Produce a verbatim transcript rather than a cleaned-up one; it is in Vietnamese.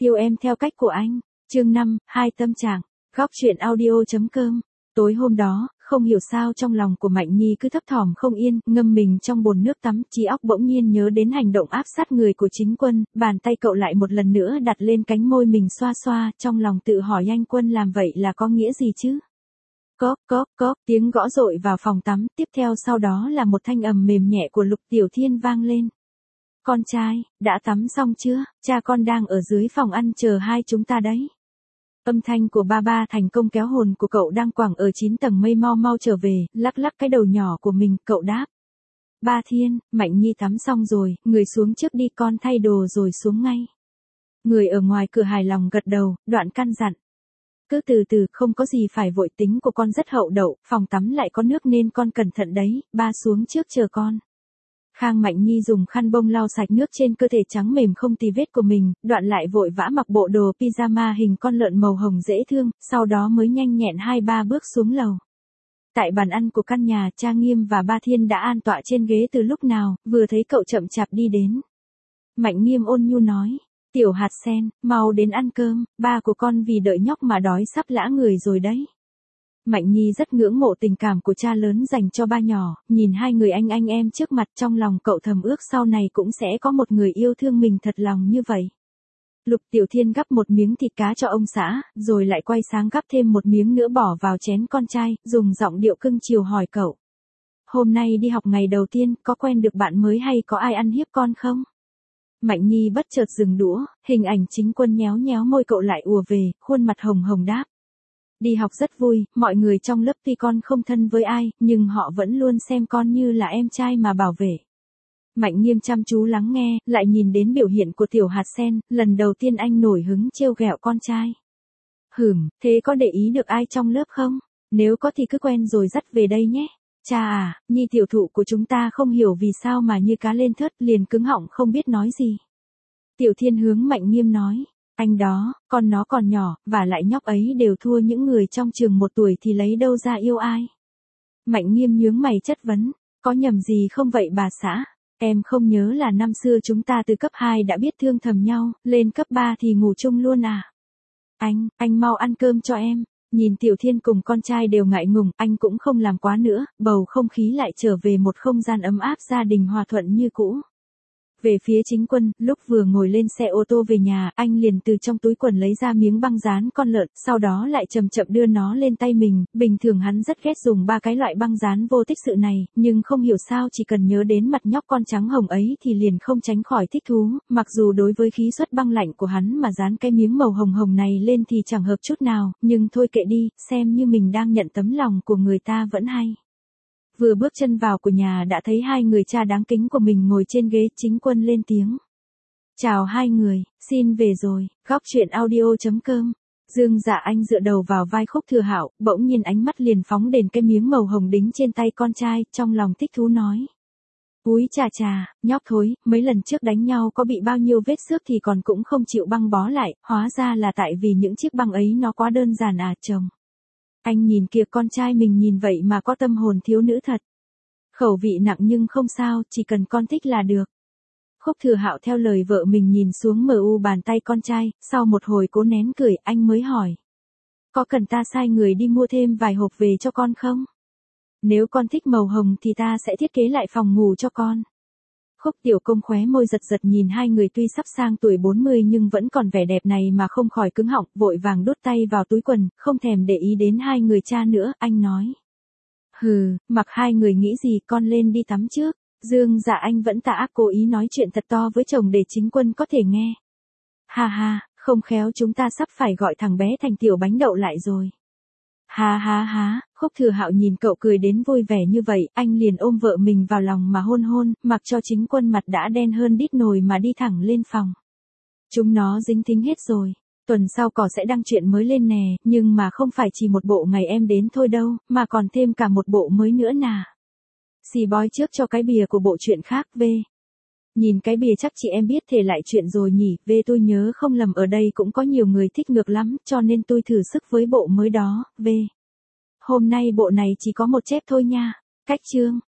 Yêu em theo cách của anh. Chương năm, hai tâm trạng. Góc truyện audio.com. Tối hôm đó, không hiểu sao trong lòng của Mạnh Nhi cứ thấp thỏm không yên, ngâm mình trong bồn nước tắm, trí óc bỗng nhiên nhớ đến hành động áp sát người của Chính Quân, bàn tay cậu lại một lần nữa đặt lên cánh môi mình xoa xoa, trong lòng tự hỏi anh Quân làm vậy là có nghĩa gì chứ? Cóp cóp cóp, tiếng gõ dội vào phòng tắm, tiếp theo sau đó là một thanh ầm mềm nhẹ của Lục Tiểu Thiên vang lên. Con trai, đã tắm xong chưa? Cha con đang ở dưới phòng ăn chờ hai chúng ta đấy. Âm thanh của ba ba thành công kéo hồn của cậu đang quẳng ở chín tầng mây mau mau trở về, lắc lắc cái đầu nhỏ của mình, cậu đáp. Ba Thiên, Mạnh Nhi tắm xong rồi, người xuống trước đi, con thay đồ rồi xuống ngay. Người ở ngoài cửa hài lòng gật đầu, đoạn căn dặn. Cứ từ từ, không có gì phải vội, tính của con rất hậu đậu, phòng tắm lại có nước nên con cẩn thận đấy, ba xuống trước chờ con. Khang Mạnh Nhi dùng khăn bông lau sạch nước trên cơ thể trắng mềm không tì vết của mình, đoạn lại vội vã mặc bộ đồ pyjama hình con lợn màu hồng dễ thương, sau đó mới nhanh nhẹn hai ba bước xuống lầu. Tại bàn ăn của căn nhà, cha Nghiêm và ba Thiên đã an tọa trên ghế từ lúc nào, vừa thấy cậu chậm chạp đi đến. Mạnh Nghiêm ôn nhu nói, Tiểu Hạt Sen, mau đến ăn cơm, ba của con vì đợi nhóc mà đói sắp lã người rồi đấy. Mạnh Nhi rất ngưỡng mộ tình cảm của cha lớn dành cho ba nhỏ, nhìn hai người anh anh em trước mặt trong lòng cậu thầm ước sau này cũng sẽ có một người yêu thương mình thật lòng như vậy. Lục Tiểu Thiên gắp một miếng thịt cá cho ông xã, rồi lại quay sang gắp thêm một miếng nữa bỏ vào chén con trai, dùng giọng điệu cưng chiều hỏi cậu. Hôm nay đi học ngày đầu tiên, có quen được bạn mới hay có ai ăn hiếp con không? Mạnh Nhi bất chợt dừng đũa, hình ảnh Chính Quân nhéo nhéo môi cậu lại ùa về, khuôn mặt hồng hồng đáp. Đi học rất vui, mọi người trong lớp tuy con không thân với ai, nhưng họ vẫn luôn xem con như là em trai mà bảo vệ. Mạnh Nghiêm chăm chú lắng nghe, lại nhìn đến biểu hiện của Tiểu Hạt Sen, lần đầu tiên anh nổi hứng trêu ghẹo con trai. Hửm, thế có để ý được ai trong lớp không? Nếu có thì cứ quen rồi dắt về đây nhé. Cha à, Nhi tiểu thụ của chúng ta không hiểu vì sao mà như cá lên thớt, liền cứng họng không biết nói gì. Tiểu Thiên hướng Mạnh Nghiêm nói. Anh đó, con nó còn nhỏ, và lại nhóc ấy đều thua những người trong trường một tuổi thì lấy đâu ra yêu ai. Mạnh Nghiêm nhướng mày chất vấn, có nhầm gì không vậy bà xã? Em không nhớ là năm xưa chúng ta từ cấp hai đã biết thương thầm nhau, lên cấp ba thì ngủ chung luôn à? Anh, anh mau ăn cơm cho em. Nhìn Tiểu Thiên cùng con trai đều ngại ngùng, anh cũng không làm quá nữa, bầu không khí lại trở về một không gian ấm áp gia đình hòa thuận như cũ. Về phía Chính Quân, lúc vừa ngồi lên xe ô tô về nhà, anh liền từ trong túi quần lấy ra miếng băng dán con lợn, sau đó lại chậm chậm đưa nó lên tay mình, bình thường hắn rất ghét dùng ba cái loại băng dán vô tích sự này, nhưng không hiểu sao chỉ cần nhớ đến mặt nhóc con trắng hồng ấy thì liền không tránh khỏi thích thú, mặc dù đối với khí suất băng lạnh của hắn mà dán cái miếng màu hồng hồng này lên thì chẳng hợp chút nào, nhưng thôi kệ đi, xem như mình đang nhận tấm lòng của người ta vẫn hay. Vừa bước chân vào của nhà đã thấy hai người cha đáng kính của mình ngồi trên ghế. Chính Quân lên tiếng. Chào hai người, xin về rồi. Góc truyện audio.com. Dương Dạ Anh dựa đầu vào vai Khúc Thừa Hạo, bỗng nhiên ánh mắt liền phóng đến cái miếng màu hồng đính trên tay con trai, trong lòng thích thú nói. Úi chà chà, nhóc thối, mấy lần trước đánh nhau có bị bao nhiêu vết xước thì còn cũng không chịu băng bó lại, hóa ra là tại vì những chiếc băng ấy nó quá đơn giản à chồng. Anh nhìn kìa, con trai mình nhìn vậy mà có tâm hồn thiếu nữ thật. Khẩu vị nặng nhưng không sao, chỉ cần con thích là được. Khúc Thừa Hạo theo lời vợ mình nhìn xuống mờ u bàn tay con trai, sau một hồi cố nén cười, anh mới hỏi. Có cần ta sai người đi mua thêm vài hộp về cho con không? Nếu con thích màu hồng thì ta sẽ thiết kế lại phòng ngủ cho con. Khúc Tiểu Công khóe môi giật giật nhìn hai người tuy sắp sang tuổi bốn mươi nhưng vẫn còn vẻ đẹp này mà không khỏi cứng họng, vội vàng đút tay vào túi quần, không thèm để ý đến hai người cha nữa, anh nói. Hừ, mặc hai người nghĩ gì, con lên đi tắm trước. Dương Dạ Anh vẫn tà ác cố ý nói chuyện thật to với chồng để Chính Quân có thể nghe. Ha ha, không khéo chúng ta sắp phải gọi thằng bé thành tiểu bánh đậu lại rồi. Ha ha ha, Khúc Thừa Hạo nhìn cậu cười đến vui vẻ như vậy, anh liền ôm vợ mình vào lòng mà hôn hôn, mặc cho Chính Quân mặt đã đen hơn đít nồi mà đi thẳng lên phòng. Chúng nó dính thính hết rồi. Tuần sau cỏ sẽ đăng chuyện mới lên nè, nhưng mà không phải chỉ một bộ ngày em đến thôi đâu, mà còn thêm cả một bộ mới nữa nà. Xì bói trước cho cái bìa của bộ truyện khác về. Nhìn cái bìa chắc chị em biết thể lại chuyện rồi nhỉ, về tôi nhớ không lầm ở đây cũng có nhiều người thích ngược lắm, cho nên tôi thử sức với bộ mới đó, về. Hôm nay bộ này chỉ có một chép thôi nha. Cách chương.